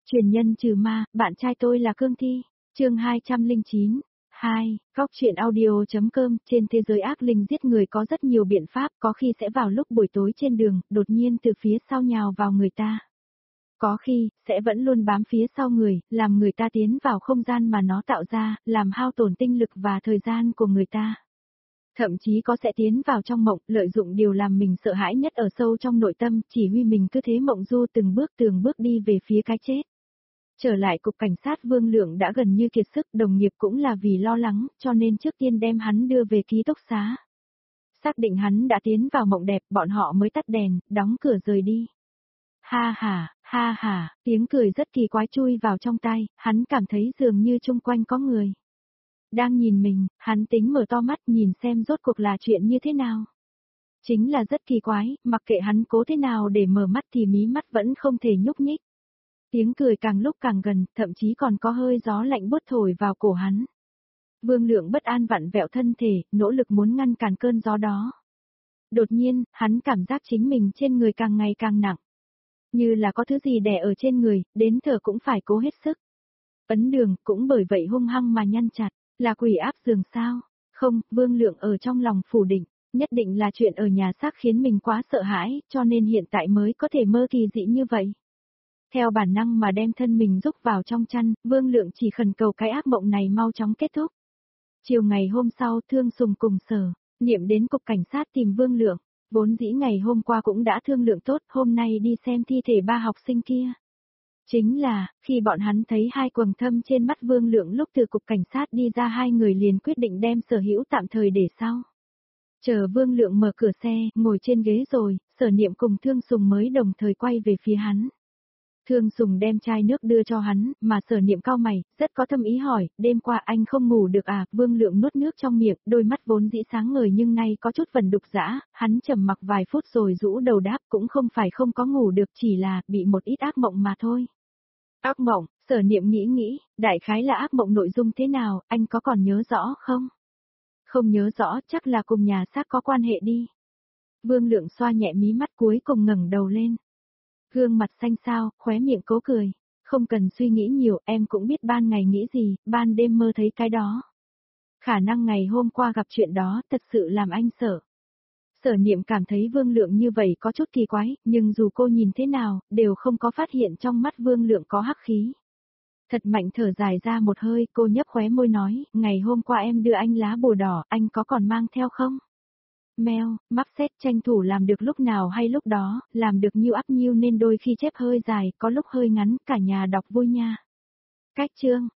Truyền nhân trừ ma, bạn trai tôi là cương thi. Chương 209. 2. Góc truyện audio.com. Trên thế giới ác linh giết người có rất nhiều biện pháp, có khi sẽ vào lúc buổi tối trên đường, đột nhiên từ phía sau nhào vào người ta. Có khi, sẽ vẫn luôn bám phía sau người, làm người ta tiến vào không gian mà nó tạo ra, làm hao tổn tinh lực và thời gian của người ta. Thậm chí có sẽ tiến vào trong mộng, lợi dụng điều làm mình sợ hãi nhất ở sâu trong nội tâm, chỉ huy mình cứ thế mộng du từng bước đi về phía cái chết. Trở lại cục cảnh sát Vương Lượng đã gần như kiệt sức, đồng nghiệp cũng là vì lo lắng, cho nên trước tiên đem hắn đưa về ký túc xá. Xác định hắn đã tiến vào mộng đẹp, bọn họ mới tắt đèn, đóng cửa rời đi. Ha ha, tiếng cười rất kỳ quái chui vào trong tai, hắn cảm thấy dường như chung quanh có người đang nhìn mình, hắn tính mở to mắt nhìn xem rốt cuộc là chuyện như thế nào. Chính là rất kỳ quái, mặc kệ hắn cố thế nào để mở mắt thì mí mắt vẫn không thể nhúc nhích. Tiếng cười càng lúc càng gần, thậm chí còn có hơi gió lạnh buốt thổi vào cổ hắn. Vương Lượng bất an vặn vẹo thân thể, nỗ lực muốn ngăn cản cơn gió đó. Đột nhiên, hắn cảm giác chính mình trên người càng ngày càng nặng. Như là có thứ gì đè ở trên người, đến thở cũng phải cố hết sức. Ấn đường cũng bởi vậy hung hăng mà nhăn chặt, là quỷ áp giường sao? Không, Vương Lượng ở trong lòng phủ định, nhất định là chuyện ở nhà xác khiến mình quá sợ hãi, cho nên hiện tại mới có thể mơ kỳ dị như vậy. Theo bản năng mà đem thân mình rúc vào trong chăn, Vương Lượng chỉ khẩn cầu cái ác mộng này mau chóng kết thúc. Chiều ngày hôm sau Thương Sùng cùng Sở Niệm đến cục cảnh sát tìm Vương Lượng, vốn dĩ ngày hôm qua cũng đã thương lượng tốt, hôm nay đi xem thi thể 3 học sinh kia. Chính là, khi bọn hắn thấy hai quầng thâm trên mắt Vương Lượng lúc từ cục cảnh sát đi ra, hai người liền quyết định đem Sở Hữu tạm thời để sau. Chờ Vương Lượng mở cửa xe, ngồi trên ghế rồi, Sở Niệm cùng Thương Sùng mới đồng thời quay về phía hắn. Thương Sùng đem chai nước đưa cho hắn, mà Sở Niệm cau mày, rất có thâm ý hỏi, đêm qua anh không ngủ được à? Vương Lượng nuốt nước trong miệng, đôi mắt vốn dĩ sáng ngời nhưng nay có chút vẩn đục dã, hắn trầm mặc vài phút rồi rũ đầu đáp, cũng không phải không có ngủ được, chỉ là bị một ít ác mộng mà thôi. Ác mộng? Sở Niệm nghĩ, đại khái là ác mộng nội dung thế nào, anh có còn nhớ rõ không? Không nhớ rõ, chắc là cùng nhà xác có quan hệ đi. Vương Lượng xoa nhẹ mí mắt cuối cùng ngẩng đầu lên. Gương mặt xanh xao, khóe miệng cố cười. Không cần suy nghĩ nhiều, em cũng biết ban ngày nghĩ gì, ban đêm mơ thấy cái đó. Khả năng ngày hôm qua gặp chuyện đó, thật sự làm anh sợ. Sở Niệm cảm thấy Vương Lượng như vậy có chút kỳ quái, nhưng dù cô nhìn thế nào, đều không có phát hiện trong mắt Vương Lượng có hắc khí. Thật mạnh thở dài ra một hơi, cô nhấp khóe môi nói, ngày hôm qua em đưa anh lá bùa đỏ, anh có còn mang theo không? Mèo, mắc xét tranh thủ làm được lúc nào hay lúc đó, làm được nhiêu ắp nhiêu nên đôi khi chép hơi dài, có lúc hơi ngắn, cả nhà đọc vui nha. Cách chương.